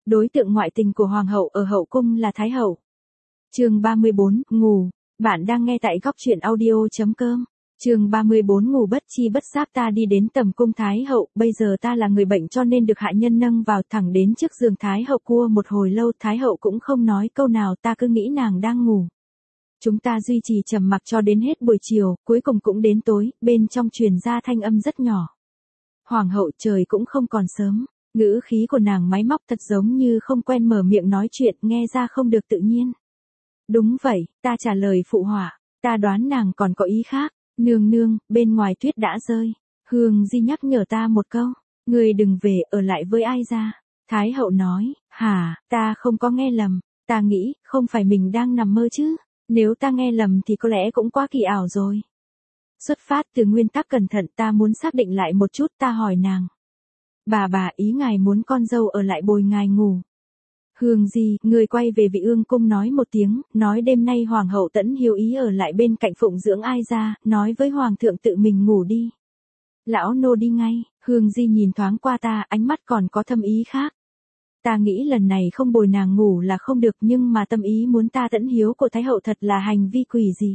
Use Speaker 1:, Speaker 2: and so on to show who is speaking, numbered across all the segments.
Speaker 1: Đối tượng ngoại tình của hoàng hậu ở hậu cung là thái hậu. Chương 34, ngủ. Bạn đang nghe tại góc truyện audio.com. Chương 34 ngủ bất chi bất giác ta đi đến tầm cung thái hậu, bây giờ ta là người bệnh cho nên được hạ nhân nâng vào thẳng đến trước giường thái hậu cua một hồi lâu, thái hậu cũng không nói câu nào, ta cứ nghĩ nàng đang ngủ. Chúng ta duy trì trầm mặc cho đến hết buổi chiều, cuối cùng cũng đến tối, bên trong truyền ra thanh âm rất nhỏ. Hoàng hậu, trời cũng không còn sớm. Ngữ khí của nàng máy móc thật giống như không quen mở miệng nói chuyện, nghe ra không được tự nhiên. Đúng vậy, ta trả lời phụ họa, ta đoán nàng còn có ý khác. Nương nương, bên ngoài tuyết đã rơi. Hương Di nhắc nhở ta một câu, người đừng về, ở lại với ai ra. Thái hậu nói, hả, ta không có nghe lầm, ta nghĩ, không phải mình đang nằm mơ chứ. Nếu ta nghe lầm thì có lẽ cũng quá kỳ ảo rồi. Xuất phát từ nguyên tắc cẩn thận, ta muốn xác định lại một chút, ta hỏi nàng. Bà ý ngài muốn con dâu ở lại bồi ngài ngủ. Hương Di, người quay về Vị Ương cung nói một tiếng, nói đêm nay hoàng hậu Tẫn Hiếu ý ở lại bên cạnh phụng dưỡng ai ra, nói với hoàng thượng tự mình ngủ đi. Lão nô đi ngay. Hương Di nhìn thoáng qua ta, ánh mắt còn có thâm ý khác. Ta nghĩ lần này không bồi nàng ngủ là không được, nhưng mà tâm ý muốn ta Tẫn Hiếu của thái hậu thật là hành vi quỷ gì.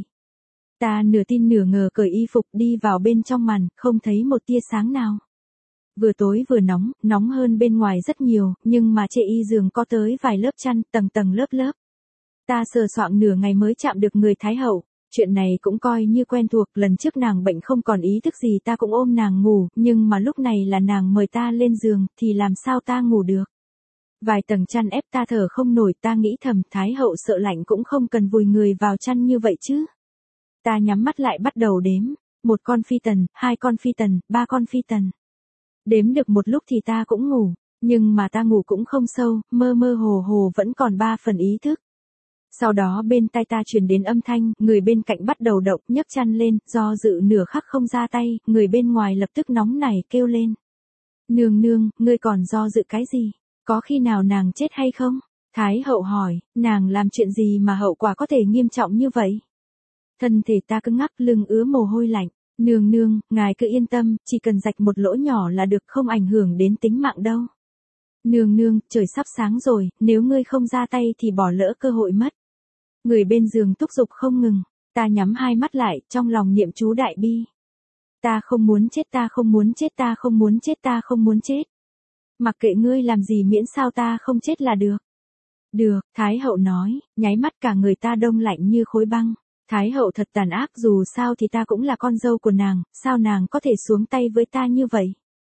Speaker 1: Ta nửa tin nửa ngờ cởi y phục đi vào bên trong màn, không thấy một tia sáng nào. Vừa tối vừa nóng hơn bên ngoài rất nhiều, nhưng mà trên y giường có tới vài lớp chăn, tầng tầng lớp lớp. Ta sờ soạng nửa ngày mới chạm được người thái hậu, chuyện này cũng coi như quen thuộc, lần trước nàng bệnh không còn ý thức gì ta cũng ôm nàng ngủ, nhưng mà lúc này là nàng mời ta lên giường, thì làm sao ta ngủ được. Vài tầng chăn ép ta thở không nổi, ta nghĩ thầm thái hậu sợ lạnh cũng không cần vùi người vào chăn như vậy chứ. Ta nhắm mắt lại bắt đầu đếm, 1 con phi tần, 2 con phi tần, 3 con phi tần. Đếm được một lúc thì ta cũng ngủ, nhưng mà ta ngủ cũng không sâu, mơ mơ hồ hồ vẫn còn 3 phần ý thức. Sau đó bên tai ta truyền đến âm thanh, người bên cạnh bắt đầu động, nhấc chăn lên, do dự nửa khắc không ra tay, người bên ngoài lập tức nóng nảy kêu lên. Nương nương, ngươi còn do dự cái gì? Có khi nào nàng chết hay không? Thái hậu hỏi, nàng làm chuyện gì mà hậu quả có thể nghiêm trọng như vậy? Thân thể ta cứng ngắc, lưng ứa mồ hôi lạnh. Nương nương, ngài cứ yên tâm, chỉ cần rạch một lỗ nhỏ là được, không ảnh hưởng đến tính mạng đâu. Nương nương, trời sắp sáng rồi, nếu ngươi không ra tay thì bỏ lỡ cơ hội mất. Người bên giường thúc giục không ngừng, ta nhắm hai mắt lại, trong lòng niệm chú đại bi. Ta không muốn chết, ta không muốn chết, ta không muốn chết, ta không muốn chết. Mặc kệ ngươi làm gì miễn sao ta không chết là được. Được, Thái hậu nói, nháy mắt cả người ta đông lạnh như khối băng. Thái hậu thật tàn ác, dù sao thì ta cũng là con dâu của nàng, sao nàng có thể xuống tay với ta như vậy?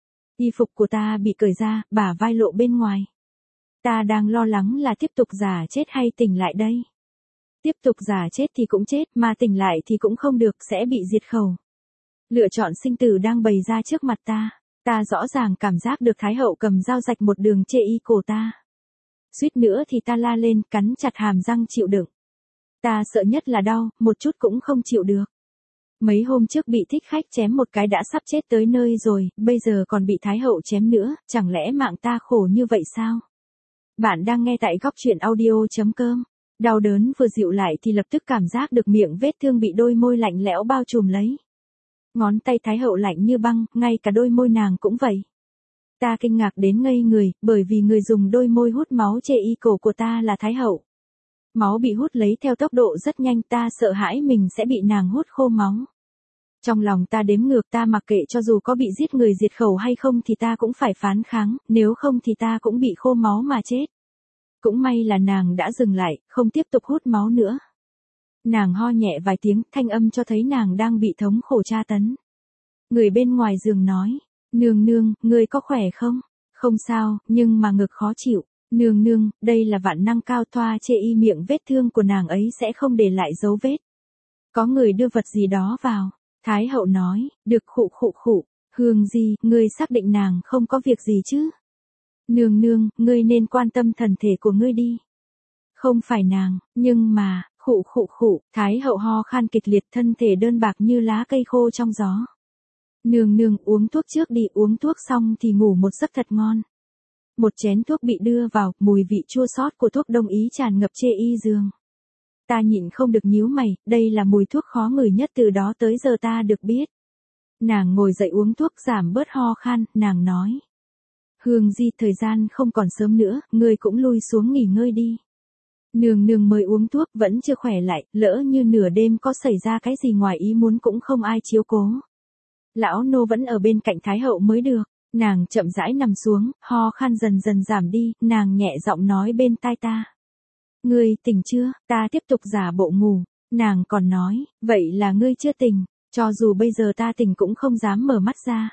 Speaker 1: Y phục của ta bị cởi ra, bả vai lộ bên ngoài. Ta đang lo lắng là tiếp tục giả chết hay tỉnh lại đây. Tiếp tục giả chết thì cũng chết, mà tỉnh lại thì cũng không được, sẽ bị diệt khẩu. Lựa chọn sinh tử đang bày ra trước mặt ta. Ta rõ ràng cảm giác được Thái hậu cầm dao rạch một đường trên y cổ ta. Suýt nữa thì ta la lên, cắn chặt hàm răng chịu đựng. Ta sợ nhất là đau, một chút cũng không chịu được. Mấy hôm trước bị thích khách chém một cái đã sắp chết tới nơi rồi, bây giờ còn bị Thái hậu chém nữa, chẳng lẽ mạng ta khổ như vậy sao? Bạn đang nghe tại góc truyện audio.com. Đau đớn vừa dịu lại thì lập tức cảm giác được miệng vết thương bị đôi môi lạnh lẽo bao trùm lấy. Ngón tay Thái hậu lạnh như băng, ngay cả đôi môi nàng cũng vậy. Ta kinh ngạc đến ngây người, bởi vì người dùng đôi môi hút máu chê y cổ của ta là Thái hậu. Máu bị hút lấy theo tốc độ rất nhanh, ta sợ hãi mình sẽ bị nàng hút khô máu. Trong lòng ta đếm ngược, ta mặc kệ cho dù có bị giết người diệt khẩu hay không thì ta cũng phải phản kháng, nếu không thì ta cũng bị khô máu mà chết. Cũng may là nàng đã dừng lại, không tiếp tục hút máu nữa. Nàng ho nhẹ vài tiếng, thanh âm cho thấy nàng đang bị thống khổ tra tấn. Người bên ngoài giường nói, nương nương, ngươi có khỏe không? Không sao, nhưng mà ngực khó chịu. Nương nương, đây là vạn năng cao thoa chê y, miệng vết thương của nàng ấy sẽ không để lại dấu vết. Có người đưa vật gì đó vào. Thái hậu nói, được, khụ. Hương Di, ngươi xác định nàng không có việc gì chứ? Nương nương, ngươi nên quan tâm thần thể của ngươi đi. Không phải nàng, nhưng mà, khụ. Thái hậu ho khan kịch liệt, thân thể đơn bạc như lá cây khô trong gió. Nương nương, uống thuốc trước đi, uống thuốc xong thì ngủ một giấc thật ngon. Một chén thuốc bị đưa vào, mùi vị chua xót của thuốc đông y tràn ngập chê y giường. Ta nhịn không được nhíu mày, đây là mùi thuốc khó ngửi nhất từ đó tới giờ ta được biết. Nàng ngồi dậy uống thuốc giảm bớt ho khan, nàng nói. Hương Di, thời gian không còn sớm nữa, ngươi cũng lui xuống nghỉ ngơi đi. Nương nương mới uống thuốc vẫn chưa khỏe lại, lỡ như nửa đêm có xảy ra cái gì ngoài ý muốn cũng không ai chiếu cố. Lão nô vẫn ở bên cạnh Thái hậu mới được. Nàng chậm rãi nằm xuống, ho khan dần dần giảm đi, nàng nhẹ giọng nói bên tai ta. Ngươi tỉnh chưa? Ta tiếp tục giả bộ ngủ. Nàng còn nói, vậy là ngươi chưa tỉnh, cho dù bây giờ ta tỉnh cũng không dám mở mắt ra.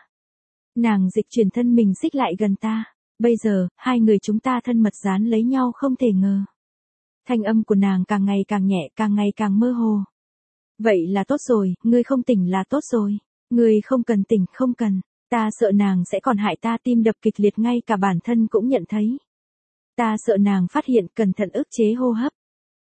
Speaker 1: Nàng dịch chuyển thân mình xích lại gần ta. Bây giờ, hai người chúng ta thân mật dán lấy nhau không thể ngờ. Thanh âm của nàng càng ngày càng nhẹ, càng ngày càng mơ hồ. Vậy là tốt rồi, ngươi không tỉnh là tốt rồi. Ngươi không cần tỉnh, không cần. Ta sợ nàng sẽ còn hại ta, tim đập kịch liệt ngay cả bản thân cũng nhận thấy. Ta sợ nàng phát hiện, cẩn thận ức chế hô hấp.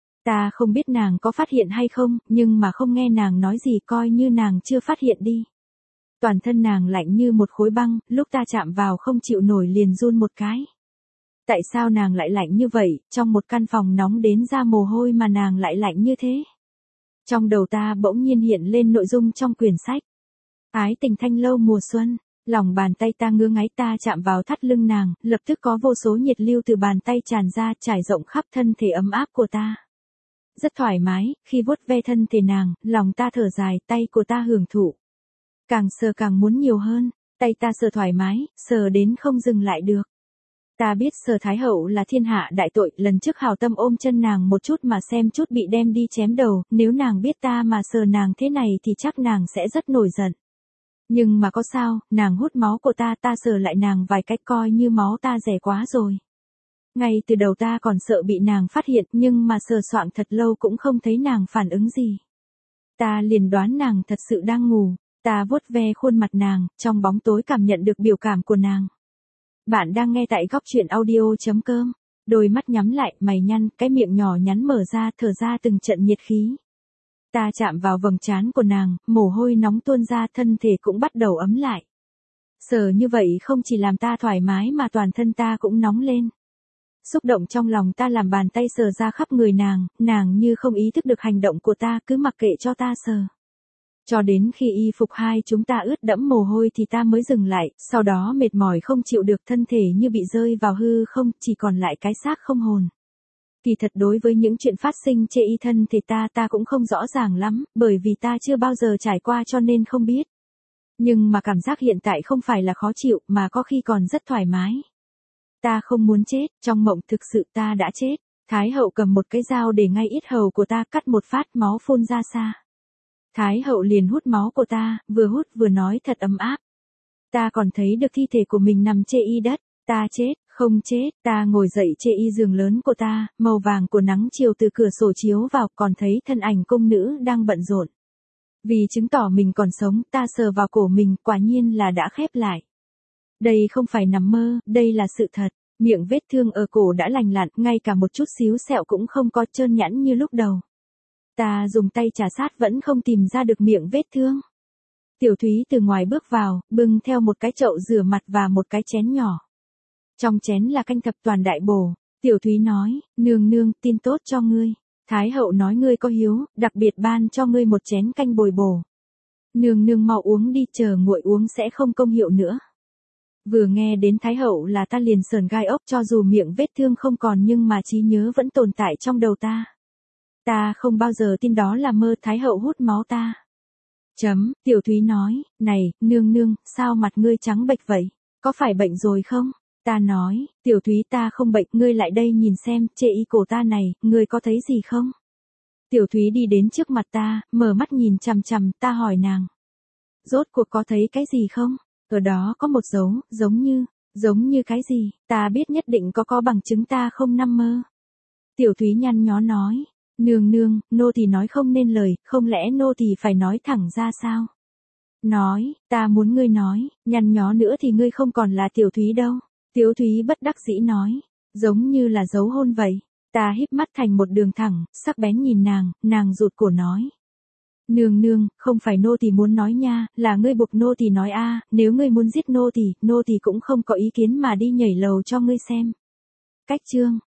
Speaker 1: Ta không biết nàng có phát hiện hay không, nhưng mà không nghe nàng nói gì coi như nàng chưa phát hiện đi. Toàn thân nàng lạnh như một khối băng, lúc ta chạm vào không chịu nổi liền run một cái. Tại sao nàng lại lạnh như vậy, trong một căn phòng nóng đến ra mồ hôi mà nàng lại lạnh như thế? Trong đầu ta bỗng nhiên hiện lên nội dung trong quyển sách. Ái tình thanh lâu mùa xuân. Lòng bàn tay ta ngứa ngáy, ta chạm vào thắt lưng nàng, lập tức có vô số nhiệt lưu từ bàn tay tràn ra, trải rộng khắp thân thể ấm áp của ta. Rất thoải mái, khi vuốt ve thân thể nàng, lòng ta thở dài, tay của ta hưởng thụ. Càng sờ càng muốn nhiều hơn, tay ta sờ thoải mái, sờ đến không dừng lại được. Ta biết sờ Thái hậu là thiên hạ đại tội, lần trước hào tâm ôm chân nàng một chút mà xem chút bị đem đi chém đầu, nếu nàng biết ta mà sờ nàng thế này thì chắc nàng sẽ rất nổi giận. Nhưng mà có sao, nàng hút máu của ta, ta sờ lại nàng vài cách coi như máu ta rẻ quá rồi. Ngay từ đầu ta còn sợ bị nàng phát hiện, nhưng mà sờ soạng thật lâu cũng không thấy nàng phản ứng gì. Ta liền đoán nàng thật sự đang ngủ, ta vuốt ve khuôn mặt nàng, trong bóng tối cảm nhận được biểu cảm của nàng. Bạn đang nghe tại góc truyện audio.com, đôi mắt nhắm lại, mày nhăn, cái miệng nhỏ nhắn mở ra, thở ra từng trận nhiệt khí. Ta chạm vào vầng trán của nàng, mồ hôi nóng tuôn ra, thân thể cũng bắt đầu ấm lại. Sờ như vậy không chỉ làm ta thoải mái mà toàn thân ta cũng nóng lên. Xúc động trong lòng ta làm bàn tay sờ ra khắp người nàng, nàng như không ý thức được hành động của ta, cứ mặc kệ cho ta sờ. Cho đến khi y phục hai chúng ta ướt đẫm mồ hôi thì ta mới dừng lại, sau đó mệt mỏi không chịu được, thân thể như bị rơi vào hư không, chỉ còn lại cái xác không hồn. Kỳ thật đối với những chuyện phát sinh trên y thân thì ta cũng không rõ ràng lắm, bởi vì ta chưa bao giờ trải qua cho nên không biết. Nhưng mà cảm giác hiện tại không phải là khó chịu mà có khi còn rất thoải mái. Ta không muốn chết, trong mộng thực sự ta đã chết. Thái hậu cầm một cái dao để ngay yết hầu của ta, cắt một phát, máu phun ra xa. Thái hậu liền hút máu của ta, vừa hút vừa nói thật ấm áp. Ta còn thấy được thi thể của mình nằm trên y đất, ta chết. Không chết, ta ngồi dậy trên y giường lớn của ta, màu vàng của nắng chiều từ cửa sổ chiếu vào, còn thấy thân ảnh cung nữ đang bận rộn. Vì chứng tỏ mình còn sống, ta sờ vào cổ mình, quả nhiên là đã khép lại. Đây không phải nằm mơ, đây là sự thật. Miệng vết thương ở cổ đã lành lặn, ngay cả một chút xíu sẹo cũng không có, trơn nhẵn như lúc đầu. Ta dùng tay trà sát vẫn không tìm ra được miệng vết thương. Tiểu Thúy từ ngoài bước vào, bưng theo một cái chậu rửa mặt và một cái chén nhỏ. Trong chén là canh thập toàn đại bổ. Tiểu Thúy nói, nương nương, tin tốt cho ngươi. Thái hậu nói ngươi có hiếu, đặc biệt ban cho ngươi một chén canh bồi bổ. Nương nương mau uống đi, chờ nguội uống sẽ không công hiệu nữa. Vừa nghe đến Thái hậu là ta liền sờn gai ốc, cho dù miệng vết thương không còn nhưng mà trí nhớ vẫn tồn tại trong đầu ta. Ta không bao giờ tin đó là mơ, Thái hậu hút máu ta. Tiểu Thúy nói, này, nương nương, sao mặt ngươi trắng bệch vậy? Có phải bệnh rồi không? Ta nói, Tiểu Thúy ta không bệnh, ngươi lại đây nhìn xem, trên y cổ ta này, ngươi có thấy gì không? Tiểu Thúy đi đến trước mặt ta, mở mắt nhìn chằm chằm, ta hỏi nàng. Rốt cuộc có thấy cái gì không? Ở đó có một dấu, giống như cái gì? Ta biết nhất định có bằng chứng, ta không nằm mơ. Tiểu Thúy nhăn nhó nói, nương nương, nô tỳ nói không nên lời, không lẽ nô tỳ phải nói thẳng ra sao? Nói, ta muốn ngươi nói, nhăn nhó nữa thì ngươi không còn là Tiểu Thúy đâu. Tiểu Thúy bất đắc dĩ nói, giống như là dấu hôn vậy. Ta híp mắt thành một đường thẳng, sắc bén nhìn nàng rụt cổ nói. Nương nương, không phải nô tỳ muốn nói nha, là ngươi buộc nô tỳ nói a, nếu ngươi muốn giết nô tỳ cũng không có ý kiến mà đi nhảy lầu cho ngươi xem. Cách chương